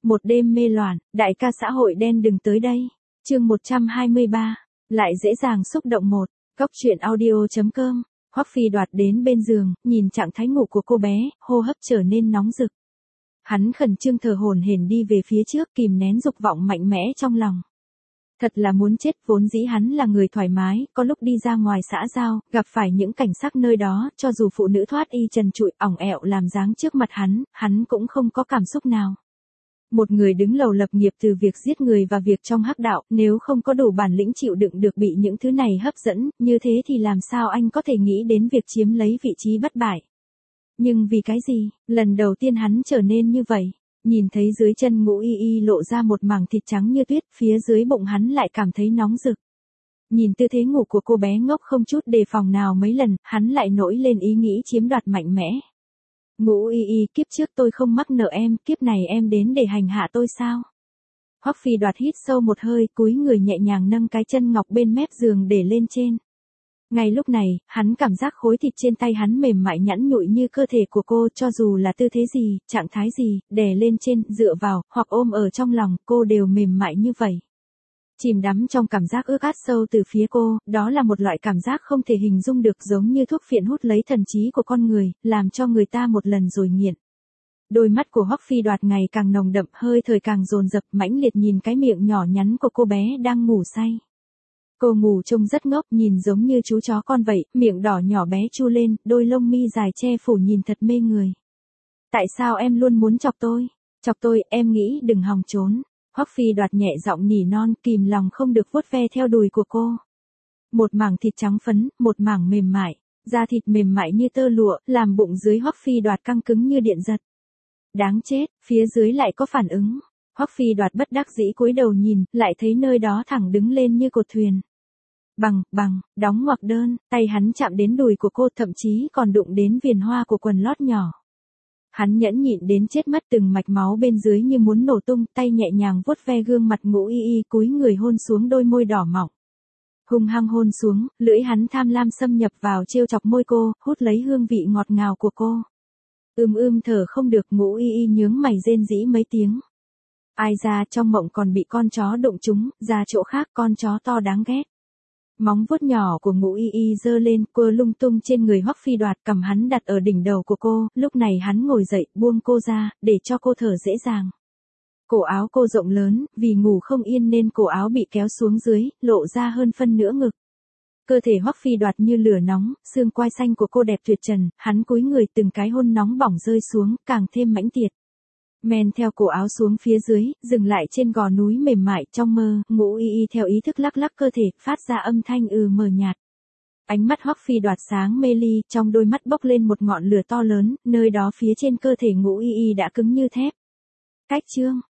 Một đêm mê loạn, đại ca xã hội đen đừng tới đây. Chương 123, lại dễ dàng xúc động một. Góc truyện audio.com. Hoắc Phi Đoạt đến bên giường, nhìn trạng thái ngủ của cô bé, hô hấp trở nên nóng rực. Hắn khẩn trương thở hổn hển đi về phía trước, kìm nén dục vọng mạnh mẽ trong lòng. Thật là muốn chết, vốn dĩ hắn là người thoải mái, có lúc đi ra ngoài xã giao, gặp phải những cảnh sắc nơi đó, cho dù phụ nữ thoát y trần trụi, ỏng ẹo làm dáng trước mặt hắn cũng không có cảm xúc nào. Một người đứng lầu lập nghiệp từ việc giết người và việc trong hắc đạo, nếu không có đủ bản lĩnh chịu đựng được bị những thứ này hấp dẫn, như thế thì làm sao anh có thể nghĩ đến việc chiếm lấy vị trí bất bại. Nhưng vì cái gì, lần đầu tiên hắn trở nên như vậy. Nhìn thấy dưới chân Ngũ Y Y lộ ra một mảng thịt trắng như tuyết, phía dưới bụng hắn lại cảm thấy nóng rực. Nhìn tư thế ngủ của cô bé ngốc không chút đề phòng nào mấy lần, hắn lại nổi lên ý nghĩ chiếm đoạt mạnh mẽ. Ngũ Y Y, kiếp trước tôi không mắc nợ em, kiếp này em đến để hành hạ tôi sao? Hoắc Phi Đoạt hít sâu một hơi, cúi người nhẹ nhàng nâng cái chân ngọc bên mép giường để lên trên. Ngay lúc này, hắn cảm giác khối thịt trên tay hắn mềm mại nhẵn nhụi như cơ thể của cô, cho dù là tư thế gì, trạng thái gì, đè lên trên, dựa vào, hoặc ôm ở trong lòng, cô đều mềm mại như vậy. Chìm đắm trong cảm giác ước át sâu từ phía cô, đó là một loại cảm giác không thể hình dung được, giống như thuốc phiện hút lấy thần trí của con người, làm cho người ta một lần rồi nghiện. Đôi mắt của Hoắc Phi Đoạt ngày càng nồng đậm, hơi thời càng dồn dập, mãnh liệt nhìn cái miệng nhỏ nhắn của cô bé đang ngủ say. Cô ngủ trông rất ngốc, nhìn giống như chú chó con vậy, miệng đỏ nhỏ bé chu lên, đôi lông mi dài che phủ nhìn thật mê người. Tại sao em luôn muốn chọc tôi? Chọc tôi, em nghĩ đừng hòng trốn. Hoắc Phi Đoạt nhẹ giọng nỉ non, kìm lòng không được vuốt ve theo đùi của cô. Một mảng thịt trắng phấn, một mảng mềm mại, da thịt mềm mại như tơ lụa, làm bụng dưới Hoắc Phi Đoạt căng cứng như điện giật. Đáng chết, phía dưới lại có phản ứng. Hoắc Phi Đoạt bất đắc dĩ cúi đầu nhìn, lại thấy nơi đó thẳng đứng lên như cột thuyền. Bằng, đóng ngoặc đơn, tay hắn chạm đến đùi của cô, thậm chí còn đụng đến viền hoa của quần lót nhỏ. Hắn nhẫn nhịn đến chết mất, từng mạch máu bên dưới như muốn nổ tung, tay nhẹ nhàng vuốt ve gương mặt Ngũ Y Y, cúi người hôn xuống đôi môi đỏ mọng. Hung hăng hôn xuống, lưỡi hắn tham lam xâm nhập vào trêu chọc môi cô, hút lấy hương vị ngọt ngào của cô. Thở không được, Ngũ Y Y nhướng mày rên rỉ mấy tiếng. Ai ra, trong mộng còn bị con chó đụng trúng, ra chỗ khác con chó to đáng ghét. Móng vuốt nhỏ của Ngũ Y Y giơ lên, quơ lung tung trên người Hoắc Phi Đoạt, cầm hắn đặt ở đỉnh đầu của cô, lúc này hắn ngồi dậy, buông cô ra, để cho cô thở dễ dàng. Cổ áo cô rộng lớn, vì ngủ không yên nên cổ áo bị kéo xuống dưới, lộ ra hơn phân nửa ngực. Cơ thể Hoắc Phi Đoạt như lửa nóng, xương quai xanh của cô đẹp tuyệt trần, hắn cúi người từng cái hôn nóng bỏng rơi xuống, càng thêm mãnh liệt. Men theo cổ áo xuống phía dưới, dừng lại trên gò núi mềm mại, trong mơ, Ngũ Y Y theo ý thức lắc lắc cơ thể, phát ra âm thanh mờ nhạt. Ánh mắt Hoắc Phi Đoạt sáng mê ly, trong đôi mắt bốc lên một ngọn lửa to lớn, nơi đó phía trên cơ thể Ngũ Y Y đã cứng như thép. Cách chương